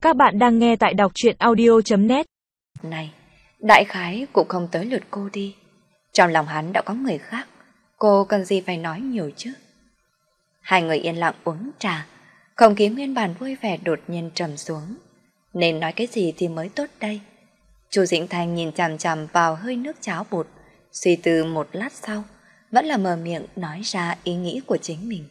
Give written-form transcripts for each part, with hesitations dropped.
Các bạn đang nghe tại đọc truyện audio.net. Này, đại khái cũng không tới lượt cô đi. Trong lòng hắn đã có người khác, cô cần gì phải nói nhiều chứ. Hai người yên lặng uống trà, không khí nguyên bản vui vẻ đột nhiên trầm xuống. Nên nói cái gì thì mới tốt đây? Chu Dĩnh Thanh nhìn chằm chằm vào hơi nước cháo bột, suy tư một lát sau, vẫn là mở miệng nói ra ý nghĩ của chính mình.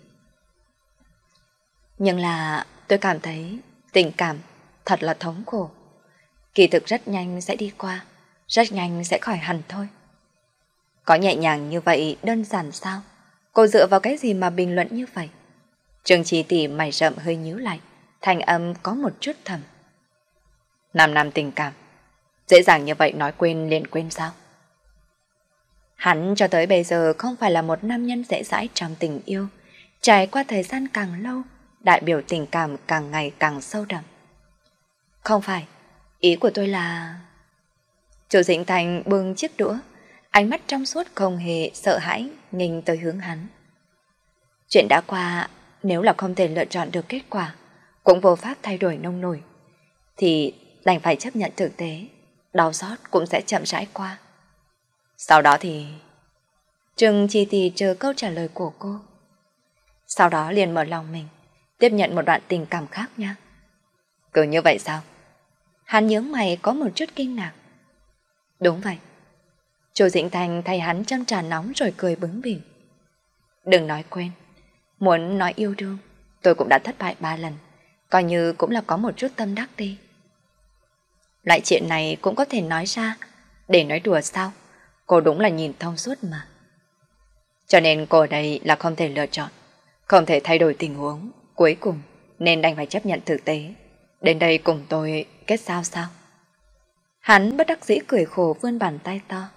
Nhưng là tôi cảm thấy tình cảm thật là thống khổ. Kỳ thực rất nhanh sẽ đi qua, rất nhanh sẽ khỏi hẳn thôi. Có nhẹ nhàng như vậy đơn giản sao? Cô dựa vào cái gì mà bình luận như vậy? Trương Chi Tỷ mày rậm hơi nhíu lại, thành âm có một chút thầm. 5 năm tình cảm, dễ dàng như vậy nói quên liền quên sao? Hắn cho tới bây giờ không phải là một nam nhân dễ dãi trong tình yêu, trải qua thời gian càng lâu, đại biểu tình cảm càng ngày càng sâu đậm. Không phải, ý của tôi là... Chu Dĩnh Thành bưng chiếc đũa, ánh mắt trong suốt không hề sợ hãi, nhìn tới hướng hắn. Chuyện đã qua, nếu là không thể lựa chọn được kết quả, cũng vô pháp thay đổi nông nổi, thì đành phải chấp nhận thực tế, đau xót cũng sẽ chậm rãi qua. Sau đó thì... Trừng Chi Tỷ chờ câu trả lời của cô. Sau đó liền mở lòng mình, tiếp nhận một đoạn tình cảm khác nha. Cứ như vậy sao? Hắn nhướng mày có một chút kinh ngạc. Đúng vậy. Chu Dĩnh Thành thay hắn châm trà nóng rồi cười bướng bỉnh. Đừng nói quên, muốn nói yêu đương, tôi cũng đã thất bại 3 lần, coi như cũng là có một chút tâm đắc đi. Loại chuyện này cũng có thể nói ra, để nói đùa sao? Cô đúng là nhìn thông suốt mà. Cho nên cô ở đây là không thể lựa chọn, không thể thay đổi tình huống, cuối cùng nên đành phải chấp nhận thực tế. Đến đây cùng tôi kết giao sao? Hắn bất đắc dĩ cười khổ vươn bàn tay to.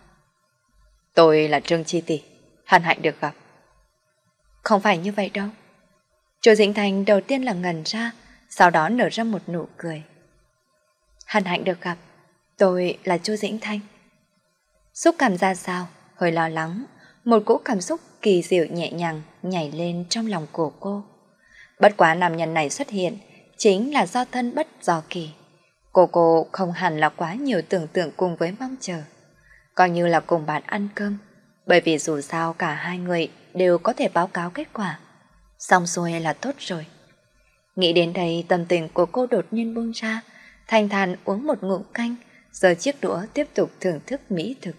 Tôi là Trương Chi Tỷ, hân hạnh được gặp. Không phải như vậy đâu. Chu Dĩnh Thành đầu tiên là ngẩn ra, sau đó nở ra một nụ cười. Hân hạnh được gặp, tôi là Chu Dĩnh Thanh. Xúc cảm ra sao, hơi lo lắng, một cỗ cảm xúc kỳ diệu nhẹ nhàng nhảy lên trong lòng của cô. Bất quá nam nhân này xuất hiện chính là do thân bất do kỳ. Cô không hẳn là quá nhiều tưởng tượng cùng với mong chờ, coi như là cùng bạn ăn cơm, bởi vì dù sao cả hai người đều có thể báo cáo kết quả. Xong xuôi là tốt rồi. Nghĩ đến đây tâm tình của cô đột nhiên buông ra, thanh thản uống một ngụm canh, giơ chiếc đũa tiếp tục thưởng thức mỹ thực.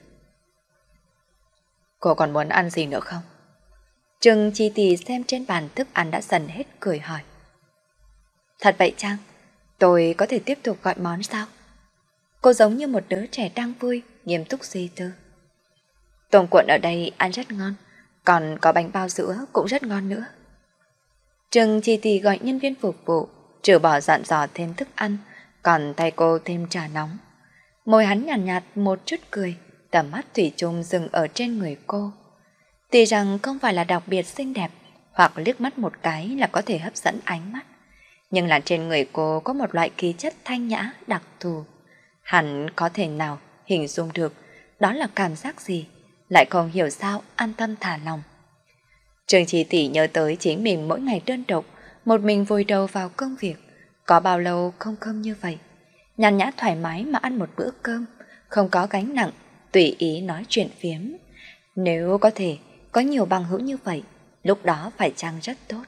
Cô còn muốn ăn gì nữa không? Trừng Chi Tỷ xem trên bàn thức ăn đã dần hết cười hỏi. Thật vậy chăng? Tôi có thể tiếp tục gọi món sao? Cô giống như một đứa trẻ đang vui, nghiêm túc suy tư. Tôm cuộn ở đây ăn rất ngon, còn có bánh bao sữa cũng rất ngon nữa. Trừng Chi Tỷ gọi nhân viên phục vụ, trừ bỏ dặn dò thêm thức ăn, còn thay cô thêm trà nóng. Môi hắn nhàn nhạt một chút cười, tầm mắt thủy chung dừng ở trên người cô. Tuy rằng không phải là đặc biệt xinh đẹp, hoặc liếc mắt một cái là có thể hấp dẫn ánh mắt, nhưng là trên người cô có một loại khí chất thanh nhã đặc thù. Hắn có thể nào hình dung được đó là cảm giác gì, lại không hiểu sao an tâm thả lòng. Trương Chi Tỷ nhớ tới chính mình mỗi ngày đơn độc, một mình vùi đầu vào công việc, có bao lâu không cơm như vậy, nhàn nhã thoải mái mà ăn một bữa cơm, không có gánh nặng, tùy ý nói chuyện phiếm. Nếu có thể có nhiều bằng hữu như vậy, lúc đó phải chăng rất tốt.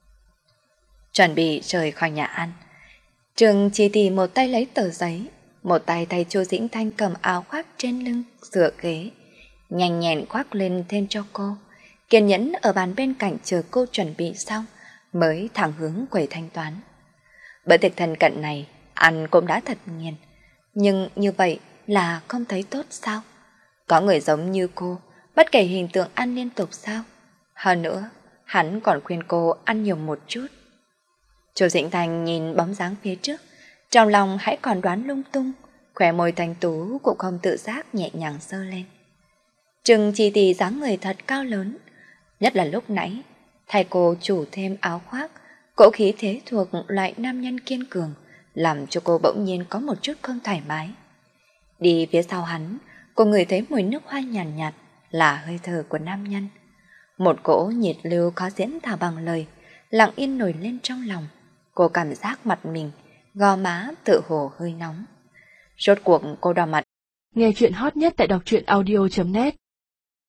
Chuẩn bị rời khỏi nhà ăn, Trương Chi Tỷ một tay lấy tờ giấy, một tay thay Chu Dĩnh Thanh cầm áo khoác trên lưng dựa ghế, nhanh nhẹn khoác lên thêm cho cô, kiên nhẫn ở bàn bên cạnh chờ cô chuẩn bị xong mới thẳng hướng quầy thanh toán. Bữa tiệc thân cận này ăn cũng đã thật nghiền, nhưng như vậy là không thấy tốt sao? Có người giống như cô, bất kể hình tượng ăn liên tục sao? Hơn nữa, hắn còn khuyên cô ăn nhiều một chút. Chu Dĩnh Thành nhìn bóng dáng phía trước, trong lòng hãy còn đoán lung tung, khóe môi thanh tú cũng không tự giác nhẹ nhàng giơ lên. Trừng Chi Tỷ dáng người thật cao lớn, nhất là lúc nãy, thay cô chủ thêm áo khoác, cỗ khí thế thuộc loại nam nhân kiên cường, làm cho cô bỗng nhiên có một chút không thoải mái. Đi phía sau hắn, cô ngửi thấy mùi nước hoa nhàn nhạt, là hơi thở của nam nhân. Một cỗ nhiệt lưu khó diễn tả bằng lời, lặng yên nổi lên trong lòng. Cô cảm giác mặt mình gò má tự hồ hơi nóng. Rốt cuộc cô đỏ mặt. Nghe chuyện hot nhất tại đọc truyện audio.net